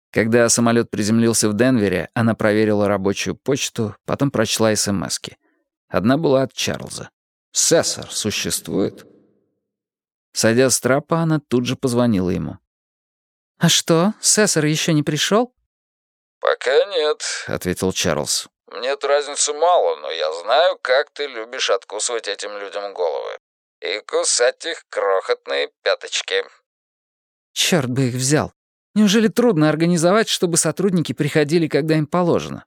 Когда самолет приземлился в Денвере, она проверила рабочую почту, потом прочла эсэмэски. Одна была от Чарльза. «Сесар существует?» Сойдя с трапа, она тут же позвонила ему. «А что, Сесар еще не пришел?» «Пока нет», — ответил Чарльз. «Мне-то разницы мало, но я знаю, как ты любишь откусывать этим людям головы. И кусать их крохотные пяточки». Черт бы их взял. Неужели трудно организовать, чтобы сотрудники приходили, когда им положено?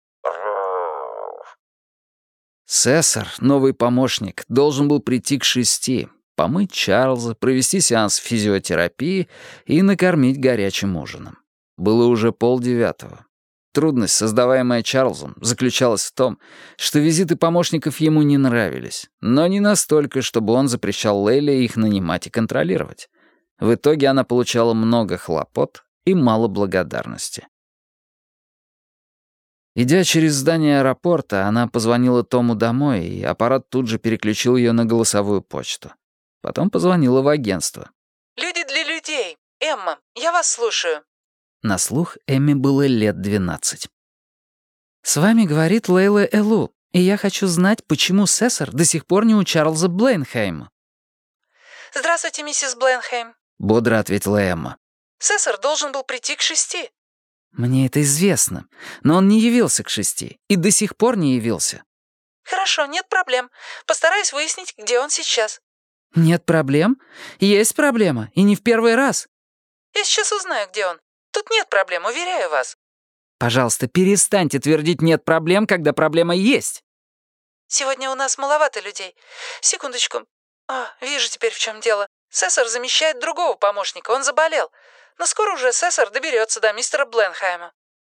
Сесар, новый помощник, должен был прийти к 6, помыть Чарльза, провести сеанс физиотерапии и накормить горячим ужином. Было уже 8:30. Трудность, создаваемая Чарльзом, заключалась в том, что визиты помощников ему не нравились, но не настолько, чтобы он запрещал Лейле их нанимать и контролировать. В итоге она получала много хлопот и мало благодарности. Идя через здание аэропорта, она позвонила Тому домой, и аппарат тут же переключил ее на голосовую почту. Потом позвонила в агентство. «Люди для людей. Эмма, я вас слушаю». На слух Эмме было лет 12. «С вами говорит Лейла Элу, и я хочу знать, почему Сесар до сих пор не у Чарльза Бленхейма». «Здравствуйте, миссис Бленхейм», — бодро ответила Эмма. «Сесар должен был прийти к 6». «Мне это известно, но он не явился к 6 и до сих пор не явился». «Хорошо, нет проблем. Постараюсь выяснить, где он сейчас». «Нет проблем? Есть проблема, и не в первый раз». «Я сейчас узнаю, где он. Тут нет проблем, уверяю вас». «Пожалуйста, перестаньте твердить «нет проблем», когда проблема есть». «Сегодня у нас маловато людей. Секундочку. Вижу теперь, в чем дело. Сесар замещает другого помощника, он заболел. Но скоро уже Сесар доберется до мистера Бленхайма».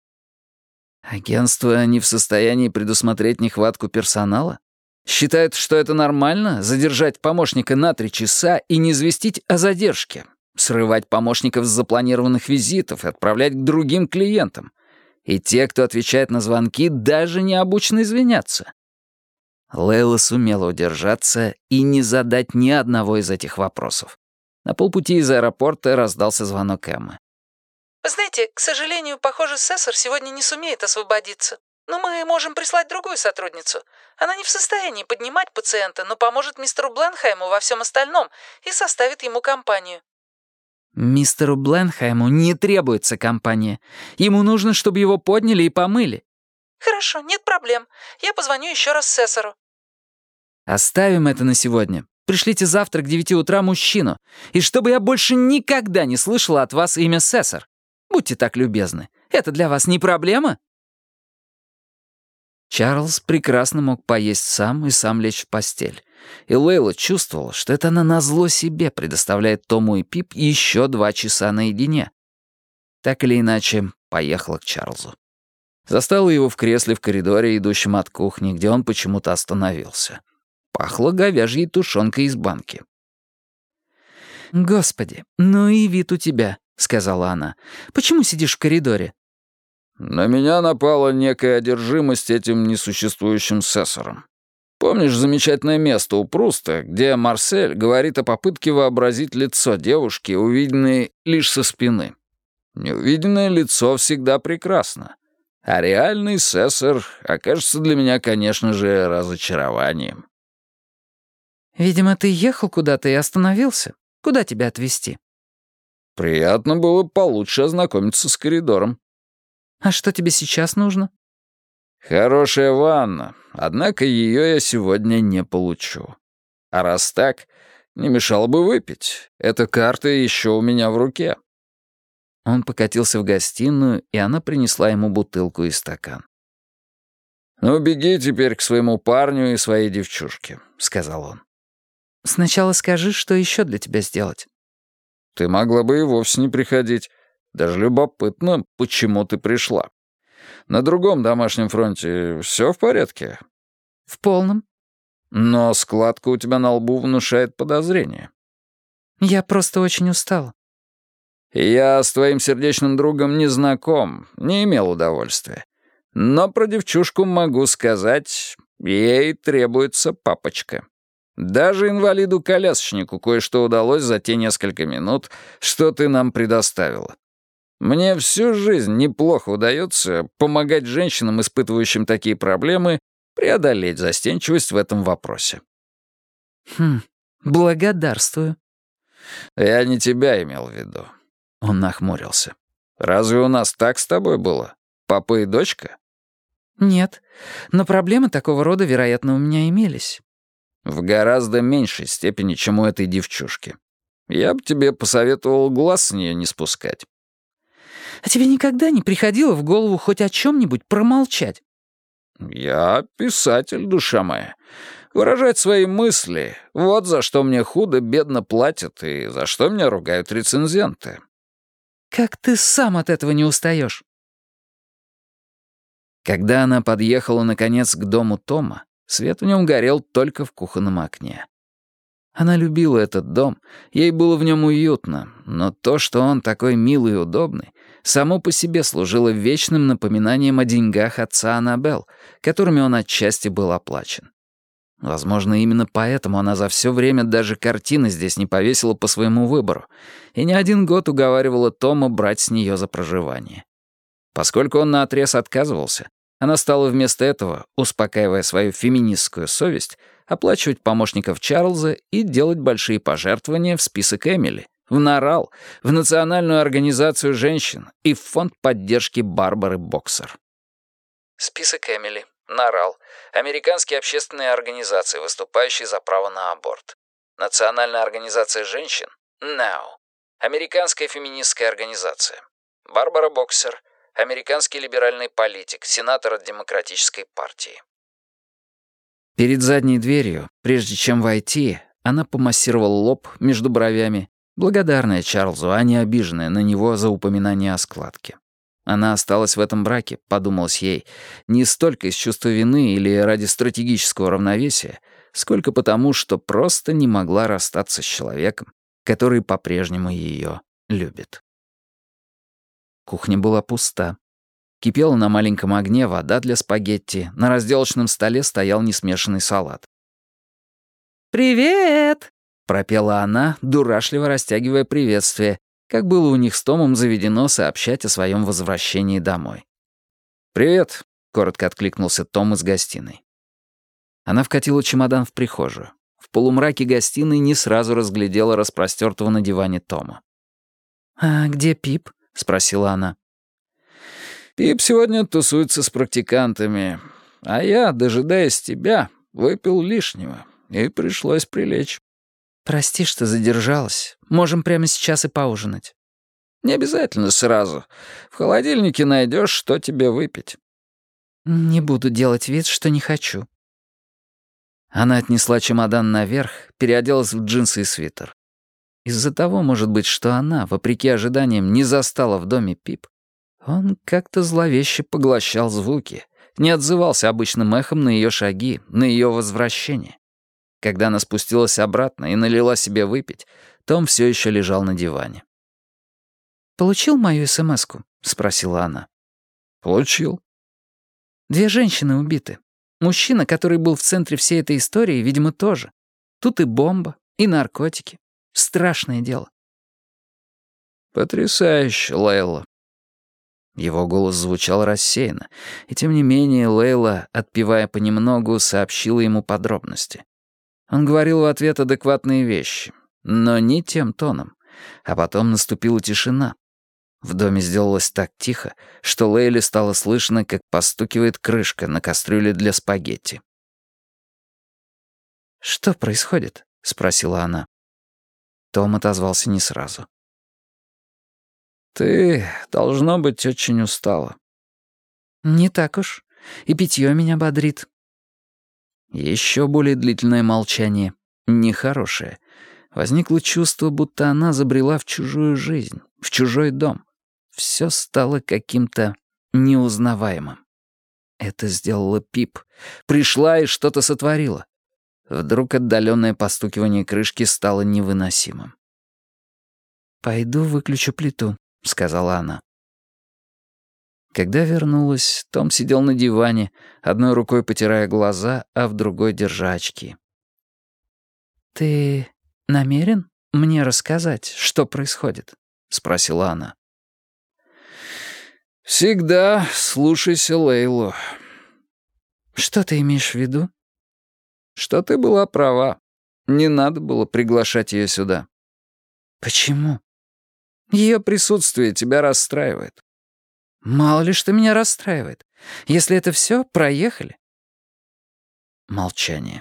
Агентство не в состоянии предусмотреть нехватку персонала? Считают, что это нормально — задержать помощника на 3 часа и не известить о задержке, срывать помощников с запланированных визитов и отправлять к другим клиентам. И те, кто отвечает на звонки, даже не обучены извиняться. Лейла сумела удержаться и не задать ни одного из этих вопросов. На полпути из аэропорта раздался звонок Эммы. «Вы знаете, к сожалению, похоже, Сесар сегодня не сумеет освободиться. Но мы можем прислать другую сотрудницу. Она не в состоянии поднимать пациента, но поможет мистеру Бленхайму во всем остальном и составит ему компанию». Мистеру Бленхайму не требуется компания. Ему нужно, чтобы его подняли и помыли. «Хорошо, нет проблем. Я позвоню еще раз Сесару». Оставим это на сегодня. Пришлите завтра к 9 утра мужчину. И чтобы я больше никогда не слышала от вас имя Сесар. Будьте так любезны. Это для вас не проблема?» Чарльз прекрасно мог поесть сам и сам лечь в постель. И Лейла чувствовала, что это она назло себе предоставляет Тому и Пип еще 2 часа наедине. Так или иначе, поехала к Чарльзу. Застала его в кресле в коридоре, идущем от кухни, где он почему-то остановился. Пахло говяжьей тушенкой из банки. «Господи, ну и вид у тебя», — сказала она. «Почему сидишь в коридоре?» «На меня напала некая одержимость этим несуществующим Сесаром. Помнишь замечательное место у Пруста, где Марсель говорит о попытке вообразить лицо девушки, увиденной лишь со спины? Неувиденное лицо всегда прекрасно. А реальный Сесар окажется для меня, конечно же, разочарованием». «Видимо, ты ехал куда-то и остановился. Куда тебя отвезти?» «Приятно было получше ознакомиться с коридором». «А что тебе сейчас нужно?» «Хорошая ванна, однако ее я сегодня не получу. А раз так, не мешало бы выпить. Эта карта еще у меня в руке». Он покатился в гостиную, и она принесла ему бутылку и стакан. «Ну, беги теперь к своему парню и своей девчушке», — сказал он. «Сначала скажи, что еще для тебя сделать». «Ты могла бы и вовсе не приходить. Даже любопытно, почему ты пришла. На другом домашнем фронте все в порядке?» «В полном». «Но складка у тебя на лбу внушает подозрение». «Я просто очень устала». «Я с твоим сердечным другом не знаком, не имел удовольствия. Но про девчушку могу сказать, ей требуется папочка. Даже инвалиду-колясочнику кое-что удалось за те несколько минут, что ты нам предоставила». Мне всю жизнь неплохо удается помогать женщинам, испытывающим такие проблемы, преодолеть застенчивость в этом вопросе. Благодарствую. Я не тебя имел в виду. Он нахмурился. Разве у нас так с тобой было? Папа и дочка? Нет, но проблемы такого рода, вероятно, у меня имелись. В гораздо меньшей степени, чем у этой девчушки. Я бы тебе посоветовал глаз с нее не спускать. А тебе никогда не приходило в голову хоть о чем-нибудь промолчать? Я писатель, душа моя. Выражать свои мысли — вот за что мне худо-бедно платят и за что меня ругают рецензенты. Как ты сам от этого не устаешь? Когда она подъехала, наконец, к дому Тома, свет в нем горел только в кухонном окне. Она любила этот дом, ей было в нем уютно, но то, что он такой милый и удобный, само по себе служило вечным напоминанием о деньгах отца Аннабелл, которыми он отчасти был оплачен. Возможно, именно поэтому она за все время даже картины здесь не повесила по своему выбору и не один год уговаривала Тома брать с нее за проживание. Поскольку он наотрез отказывался, она стала вместо этого, успокаивая свою феминистскую совесть, оплачивать помощников Чарльза и делать большие пожертвования в список Эмили, в Нарал, в Национальную организацию женщин и в фонд поддержки Барбары Боксер. Список Эмили, Нарал, американские общественные организации, выступающие за право на аборт. Национальная организация женщин, NOW, американская феминистская организация. Барбара Боксер, американский либеральный политик, сенатор от Демократической партии. Перед задней дверью, прежде чем войти, она помассировала лоб между бровями, благодарная Чарльзу, а не обиженная на него за упоминание о складке. Она осталась в этом браке, подумалось ей, не столько из чувства вины или ради стратегического равновесия, сколько потому, что просто не могла расстаться с человеком, который по-прежнему ее любит. Кухня была пуста. Кипела на маленьком огне вода для спагетти, на разделочном столе стоял несмешанный салат. «Привет!» — пропела она, дурашливо растягивая приветствие, как было у них с Томом заведено сообщать о своем возвращении домой. «Привет», — коротко откликнулся Том из гостиной. Она вкатила чемодан в прихожую. В полумраке гостиной не сразу разглядела распростертого на диване Тома. «А где Пип?» — спросила она. «Пип сегодня тусуется с практикантами, а я, дожидаясь тебя, выпил лишнего, и пришлось прилечь». «Прости, что задержалась. Можем прямо сейчас и поужинать». «Не обязательно сразу. В холодильнике найдешь, что тебе выпить». «Не буду делать вид, что не хочу». Она отнесла чемодан наверх, переоделась в джинсы и свитер. Из-за того, может быть, что она, вопреки ожиданиям, не застала в доме Пип, он как-то зловеще поглощал звуки, не отзывался обычным эхом на ее шаги, на ее возвращение. Когда она спустилась обратно и налила себе выпить, Том все еще лежал на диване. «Получил мою смс-ку?» — спросила она. «Получил». 2 женщины убиты. Мужчина, который был в центре всей этой истории, видимо, тоже. Тут и бомба, и наркотики. Страшное дело». «Потрясающе, Лейла». Его голос звучал рассеянно, и тем не менее Лейла, отпевая понемногу, сообщила ему подробности. Он говорил в ответ адекватные вещи, но не тем тоном. А потом наступила тишина. В доме сделалось так тихо, что Лейле стало слышно, как постукивает крышка на кастрюле для спагетти. «Что происходит?» — спросила она. Том отозвался не сразу. «Ты, должно быть, очень устала». «Не так уж. И питье меня бодрит». Еще более длительное молчание, нехорошее. Возникло чувство, будто она забрела в чужую жизнь, в чужой дом. Все стало каким-то неузнаваемым. Это сделала Пип. Пришла и что-то сотворила. Вдруг отдаленное постукивание крышки стало невыносимым. «Пойду выключу плиту», — сказала она. Когда вернулась, Том сидел на диване, одной рукой потирая глаза, а в другой держа очки. «Ты намерен мне рассказать, что происходит?» — спросила она. Всегда слушайся Лейлу. Что ты имеешь в виду? Что ты была права. Не надо было приглашать ее сюда. Почему? Ее присутствие тебя расстраивает. Мало ли что меня расстраивает. Если это все, проехали. Молчание.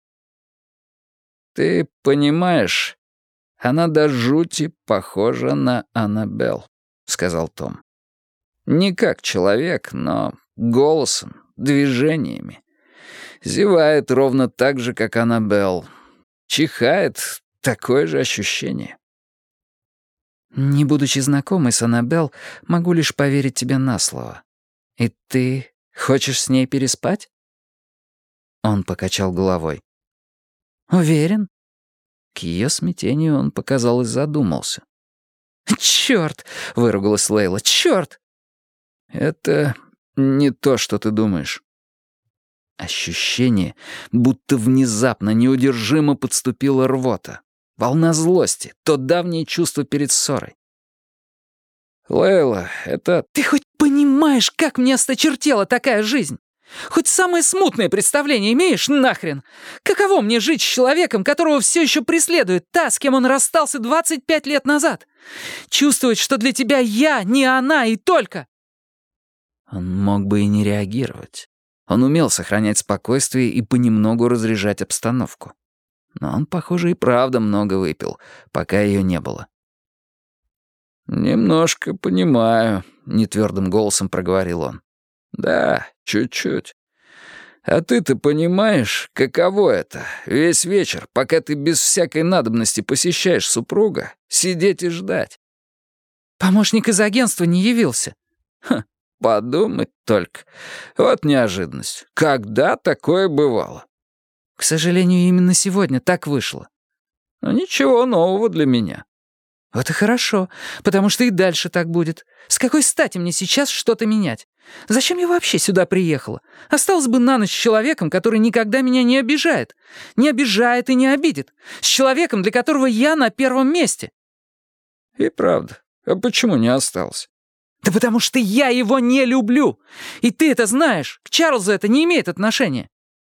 Ты понимаешь, она до жути похожа на Аннабелл, сказал Том. Не как человек, но голосом, движениями. Зевает ровно так же, как Аннабелл. Чихает — такое же ощущение. Не будучи знакомой с Аннабелл, могу лишь поверить тебе на слово. И ты хочешь с ней переспать? Он покачал головой. Уверен? К ее смятению он, показалось, задумался. «Чёрт!» — выругалась Лейла. «Чёрт!» «Это не то, что ты думаешь». Ощущение, будто внезапно, неудержимо подступила рвота. Волна злости, то давнее чувство перед ссорой. «Лейла, это...» «Ты хоть понимаешь, как мне осточертела такая жизнь? Хоть самое смутное представление имеешь нахрен? Каково мне жить с человеком, которого все еще преследует та, с кем он расстался 25 лет назад? Чувствовать, что для тебя я, не она и только...» Он мог бы и не реагировать. Он умел сохранять спокойствие и понемногу разряжать обстановку. Но он, похоже, и правда много выпил, пока ее не было. «Немножко понимаю», — нетвердым голосом проговорил он. «Да, чуть-чуть. А ты-то понимаешь, каково это, весь вечер, пока ты без всякой надобности посещаешь супруга, сидеть и ждать?» «Помощник из агентства не явился». «Ха, подумать только. Вот неожиданность. Когда такое бывало?» «К сожалению, именно сегодня так вышло». «Но ничего нового для меня». «Вот и хорошо, потому что и дальше так будет. С какой стати мне сейчас что-то менять? Зачем я вообще сюда приехала? Осталась бы на ночь с человеком, который никогда меня не обижает. Не обижает и не обидит. С человеком, для которого я на первом месте». «И правда. А почему не остался?» «Да потому что я его не люблю. И ты это знаешь. К Чарльзу это не имеет отношения».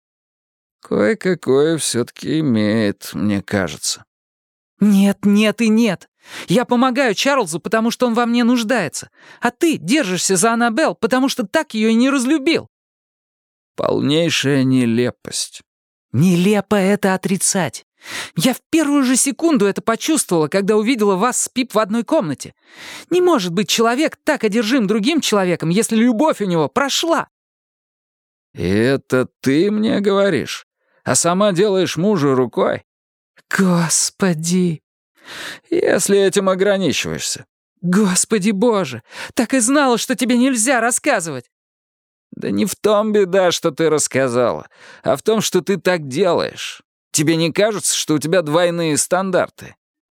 «Кое-какое все-таки имеет, мне кажется». «Нет, нет и нет. Я помогаю Чарльзу, потому что он во мне нуждается. А ты держишься за Аннабелл, потому что так ее и не разлюбил». «Полнейшая нелепость». «Нелепо это отрицать. Я в первую же секунду это почувствовала, когда увидела вас с Пип в одной комнате. Не может быть человек так одержим другим человеком, если любовь у него прошла». «И это ты мне говоришь? А сама делаешь мужу рукой?» «Господи!» «Если этим ограничиваешься». «Господи боже! Так и знала, что тебе нельзя рассказывать!» «Да не в том беда, что ты рассказала, а в том, что ты так делаешь. Тебе не кажется, что у тебя двойные стандарты?»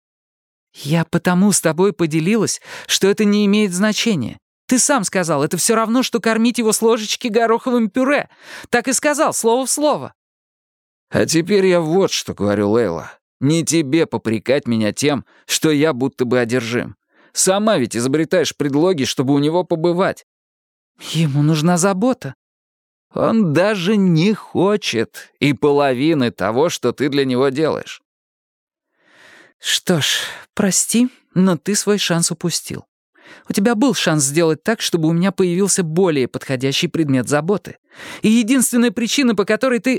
«Я потому с тобой поделилась, что это не имеет значения. Ты сам сказал, это все равно, что кормить его с ложечки гороховым пюре. Так и сказал, слово в слово». «А теперь я вот что говорю, Лейла. Не тебе попрекать меня тем, что я будто бы одержим. Сама ведь изобретаешь предлоги, чтобы у него побывать». «Ему нужна забота». «Он даже не хочет и половины того, что ты для него делаешь». «Что ж, прости, но ты свой шанс упустил. У тебя был шанс сделать так, чтобы у меня появился более подходящий предмет заботы. И единственная причина, по которой ты...»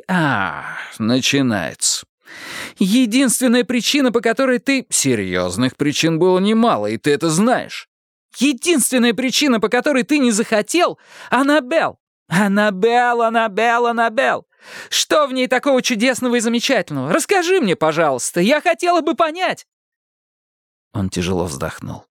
Начинается. «Единственная причина, по которой ты...» «Серьезных причин было немало, и ты это знаешь». «Единственная причина, по которой ты не захотел... Аннабелл! Аннабелл, Аннабелл, Аннабелл! Что в ней такого чудесного и замечательного? Расскажи мне, пожалуйста, я хотела бы понять!» Он тяжело вздохнул.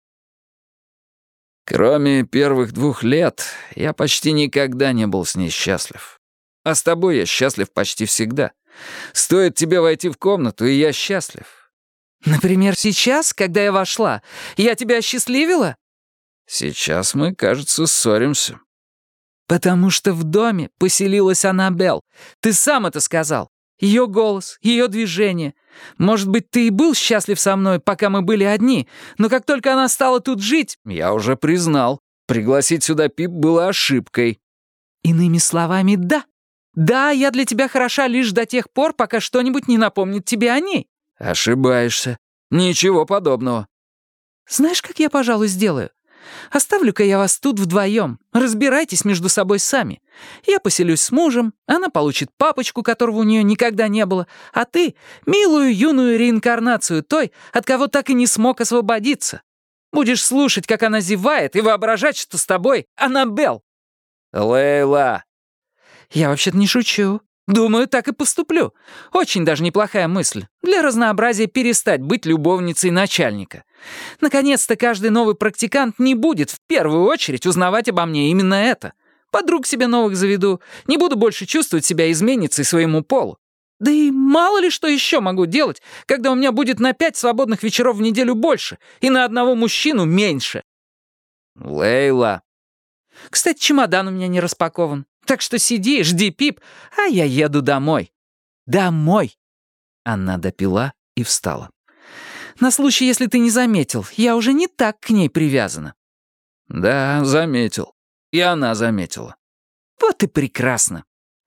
«Кроме первых 2 лет, я почти никогда не был с ней счастлив. А с тобой я счастлив почти всегда. Стоит тебе войти в комнату, и я счастлив». «Например, сейчас, когда я вошла, я тебя осчастливила?» «Сейчас мы, кажется, ссоримся». «Потому что в доме поселилась Аннабелл. Ты сам это сказал. Ее голос, ее движение. Может быть, ты и был счастлив со мной, пока мы были одни, но как только она стала тут жить...» «Я уже признал», — Пригласить сюда Пип было ошибкой». «Иными словами, да. Да, я для тебя хороша лишь до тех пор, пока что-нибудь не напомнит тебе о ней». «Ошибаешься. Ничего подобного». «Знаешь, как я, пожалуй, сделаю? Оставлю-ка я вас тут вдвоем. Разбирайтесь между собой сами. Я поселюсь с мужем, она получит папочку, которого у нее никогда не было, а ты — милую юную реинкарнацию той, от кого так и не смог освободиться. Будешь слушать, как она зевает, и воображать, что с тобой Аннабелл». «Лейла!» «Я вообще-то не шучу. Думаю, так и поступлю. Очень даже неплохая мысль. Для разнообразия перестать быть любовницей начальника. Наконец-то каждый новый практикант не будет в первую очередь узнавать обо мне именно это. Подруг себе новых заведу. Не буду больше чувствовать себя изменницей своему полу. Да и мало ли что еще могу делать, когда у меня будет на 5 свободных вечеров в неделю больше и на одного мужчину меньше». «Лейла!» «Кстати, чемодан у меня не распакован. Так что сиди, жди Пип, а я еду домой». «Домой!» Она допила и встала. «На случай, если ты не заметил, я уже не так к ней привязана». «Да, заметил. И она заметила». «Вот и прекрасно».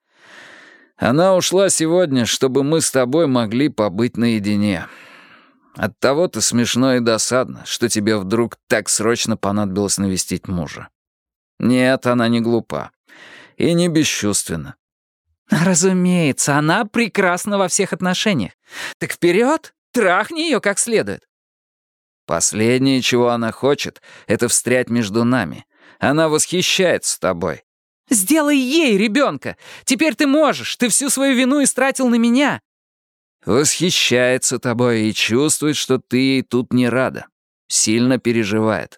«Она ушла сегодня, чтобы мы с тобой могли побыть наедине. Оттого-то смешно и досадно, что тебе вдруг так срочно понадобилось навестить мужа. Нет, она не глупа. И не бесчувственна». «Разумеется, она прекрасна во всех отношениях. Так вперед, трахни ее как следует». Последнее, чего она хочет, это встрять между нами. Она восхищается тобой. «Сделай ей ребенка. Теперь ты можешь. Ты всю свою вину истратил на меня». Восхищается тобой и чувствует, что ты ей тут не рада. Сильно переживает.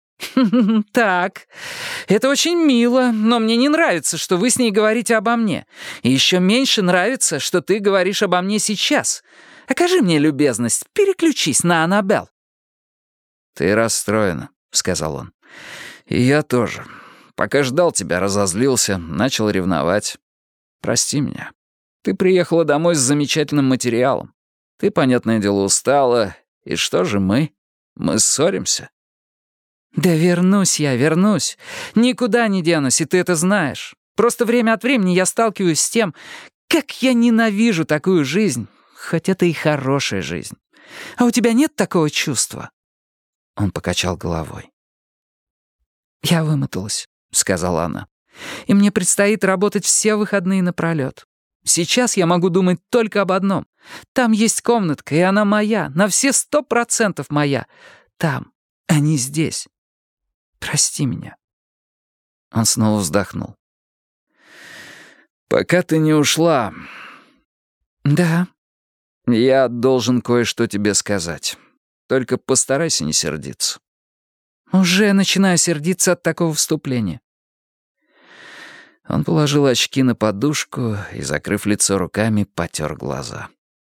«Так, это очень мило, но мне не нравится, что вы с ней говорите обо мне. И еще меньше нравится, что ты говоришь обо мне сейчас. Окажи мне любезность, переключись на Аннабелл». «Ты расстроена», — сказал он. «И я тоже. Пока ждал тебя, разозлился, начал ревновать. Прости меня. Ты приехала домой с замечательным материалом. Ты, понятное дело, устала. И что же мы? Мы ссоримся». «Да вернусь я, вернусь. Никуда не денусь, и ты это знаешь. Просто время от времени я сталкиваюсь с тем, как я ненавижу такую жизнь, хоть это и хорошая жизнь. А у тебя нет такого чувства?» Он покачал головой. «Я вымоталась», — сказала она. «И мне предстоит работать все выходные напролёт. Сейчас я могу думать только об одном. Там есть комнатка, и она моя, на все 100% моя. Там, а не здесь. Прости меня». Он снова вздохнул. «Пока ты не ушла, «Да». я должен кое-что тебе сказать. Только постарайся не сердиться». «Уже начинаю сердиться от такого вступления». Он положил очки на подушку и, закрыв лицо руками, потер глаза.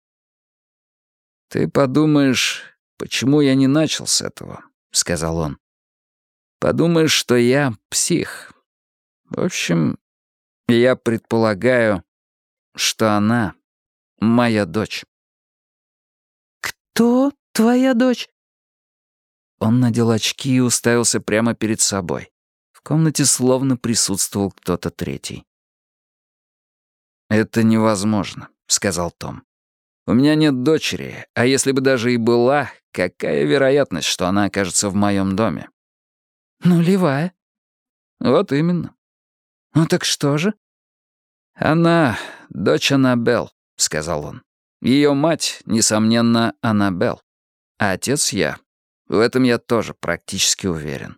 «Ты подумаешь, почему я не начал с этого?» — сказал он. «Подумаешь, что я псих. В общем, я предполагаю, что она моя дочь». «Кто твоя дочь?» Он надел очки и уставился прямо перед собой. В комнате словно присутствовал кто-то третий. «Это невозможно», — сказал Том. «У меня нет дочери, а если бы даже и была, какая вероятность, что она окажется в моем доме?» «Нулевая». «Вот именно». «Ну так что же?» «Она дочь Аннабелл», — сказал он. «Ее мать, несомненно, Аннабелл. А отец я. В этом я тоже практически уверен».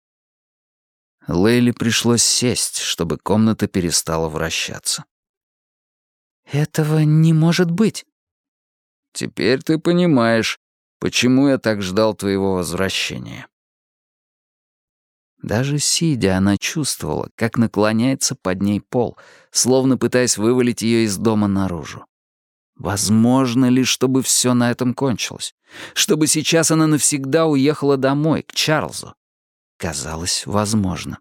Лейле пришлось сесть, чтобы комната перестала вращаться. «Этого не может быть». «Теперь ты понимаешь, почему я так ждал твоего возвращения». Даже сидя, она чувствовала, как наклоняется под ней пол, словно пытаясь вывалить ее из дома наружу. Возможно ли, чтобы все на этом кончилось? Чтобы сейчас она навсегда уехала домой, к Чарльзу? Казалось, возможно.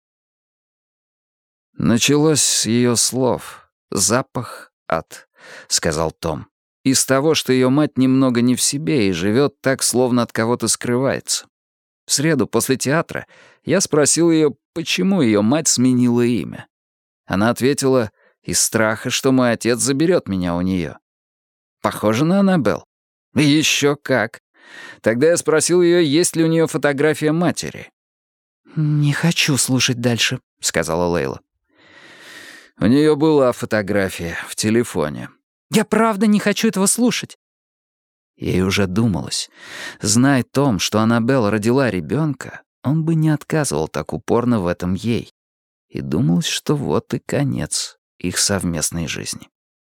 «Началось с ее слов. Запах ад», — сказал Том. «Из того, что ее мать немного не в себе и живет так, словно от кого-то скрывается. В среду после театра я спросил ее, почему ее мать сменила имя. Она ответила, из страха, что мой отец заберет меня у нее. Похоже на Аннабелл. Еще как. Тогда я спросил ее, есть ли у нее фотография матери. «Не хочу слушать дальше», — сказала Лейла. У нее была фотография в телефоне. «Я правда не хочу этого слушать». Ей уже думалось. Зная Том, что Аннабелл родила ребенка, он бы не отказывал так упорно в этом ей. И думалось, что вот и конец их совместной жизни.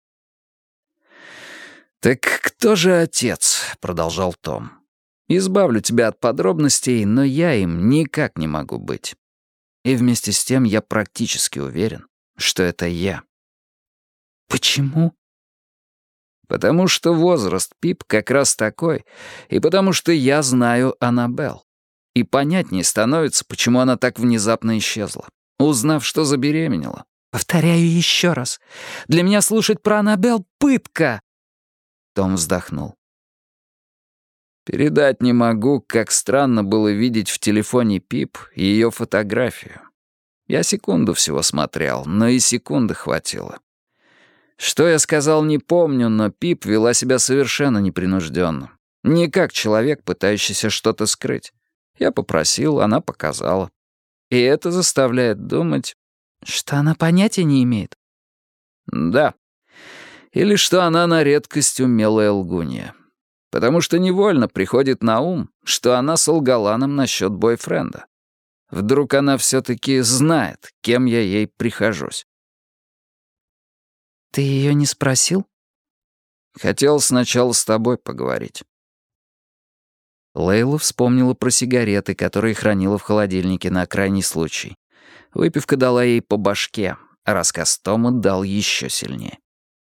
«Так кто же отец?» — продолжал Том. «Избавлю тебя от подробностей, но я им никак не могу быть. И вместе с тем я практически уверен, что это я». «Почему?» «Потому что возраст Пип как раз такой, и потому что я знаю Аннабелл. И понятнее становится, почему она так внезапно исчезла, узнав, что забеременела». «Повторяю еще раз. Для меня слушать про Аннабелл — пытка!» Том вздохнул. «Передать не могу, как странно было видеть в телефоне Пип ее фотографию. Я секунду всего смотрел, но и секунды хватило. Что я сказал, не помню, но Пип вела себя совершенно непринужденно. Не как человек, пытающийся что-то скрыть. Я попросил, она показала. И это заставляет думать... Что она понятия не имеет? Да. Или что она на редкость умелая лгунья. Потому что невольно приходит на ум, что она солгала нам насчет бойфренда. Вдруг она все-таки знает, кем я ей прихожусь. Ты ее не спросил? Хотел сначала с тобой поговорить. Лейла вспомнила про сигареты, которые хранила в холодильнике на крайний случай. Выпивка дала ей по башке, а рассказ Тома дал еще сильнее.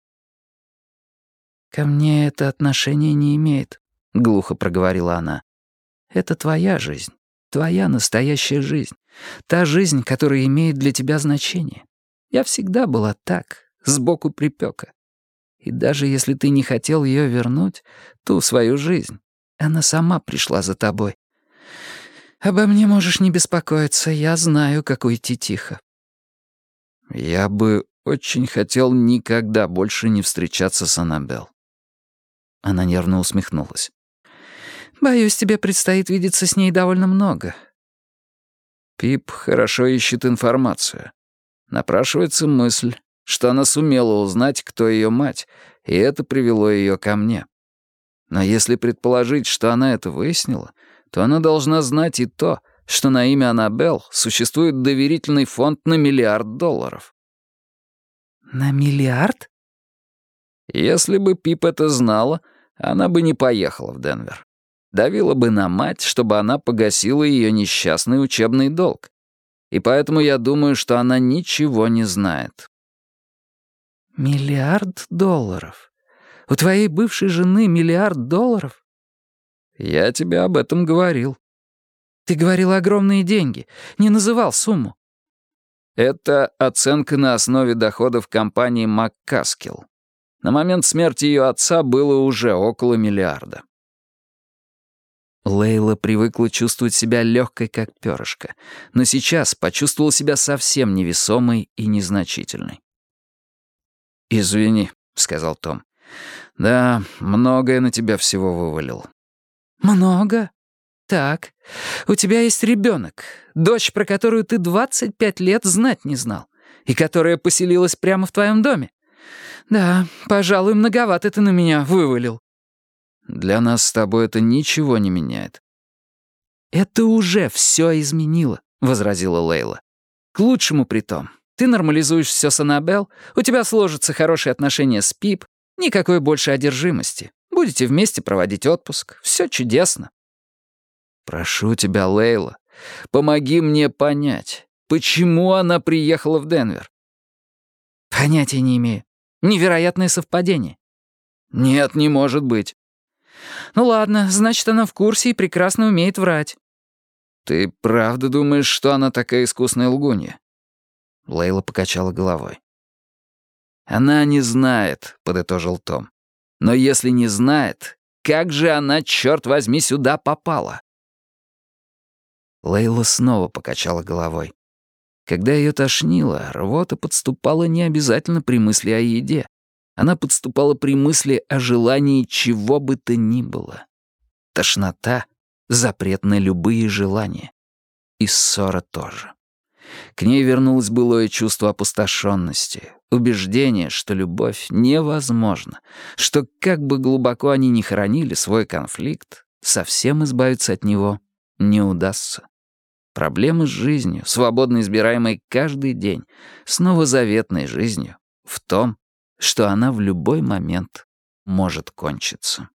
«Ко мне это отношение не имеет», — глухо проговорила она. «Это твоя жизнь, твоя настоящая жизнь, та жизнь, которая имеет для тебя значение. Я всегда была так, сбоку припека. И даже если ты не хотел ее вернуть, ту свою жизнь, она сама пришла за тобой. Обо мне можешь не беспокоиться, я знаю, как уйти тихо». Я бы очень хотел никогда больше не встречаться с Аннабелл. Она нервно усмехнулась. «Боюсь, тебе предстоит видеться с ней довольно много». Пип хорошо ищет информацию. Напрашивается мысль, что она сумела узнать, кто ее мать, и это привело ее ко мне. Но если предположить, что она это выяснила, то она должна знать и то, что на имя Аннабелл существует доверительный фонд на $1 миллиард. «На миллиард?» Если бы Пип это знала, она бы не поехала в Денвер. Давила бы на мать, чтобы она погасила ее несчастный учебный долг. И поэтому я думаю, что она ничего не знает. $1 миллиард? У твоей бывшей жены $1 миллиард? Я тебе об этом говорил. Ты говорил огромные деньги, не называл сумму. Это оценка на основе доходов компании «МакКаскилл». На момент смерти ее отца было уже около $1 миллиарда. Лейла привыкла чувствовать себя легкой, как перышко, но сейчас почувствовала себя совсем невесомой и незначительной. «Извини», — сказал Том. «Да, многое на тебя всего вывалил». «Много? Так, у тебя есть ребенок, дочь, про которую ты 25 лет знать не знал, и которая поселилась прямо в твоем доме. Да, пожалуй, многовато ты на меня вывалил». «Для нас с тобой это ничего не меняет». «Это уже все изменило», — возразила Лейла. «К лучшему притом. Ты нормализуешь все с Аннабелл, у тебя сложатся хорошие отношения с Пип, никакой больше одержимости. Будете вместе проводить отпуск. Все чудесно». «Прошу тебя, Лейла, помоги мне понять, почему она приехала в Денвер?» «Понятия не имею. Невероятное совпадение». «Нет, не может быть». «Ну ладно, значит, она в курсе и прекрасно умеет врать». «Ты правда думаешь, что она такая искусная лгунья?» Лейла покачала головой. «Она не знает», — подытожил Том. «Но если не знает, как же она, черт возьми, сюда попала?» Лейла снова покачала головой. Когда ее тошнило, рвота подступала не обязательно при мысли о еде. Она подступала при мысли о желании чего бы то ни было. Тошнота — запрет на любые желания. И ссора тоже. К ней вернулось былое чувство опустошенности, убеждение, что любовь невозможна, что как бы глубоко они ни хоронили свой конфликт, совсем избавиться от него не удастся. Проблемы с жизнью, свободно избираемой каждый день, снова заветной жизнью, в том, что она в любой момент может кончиться.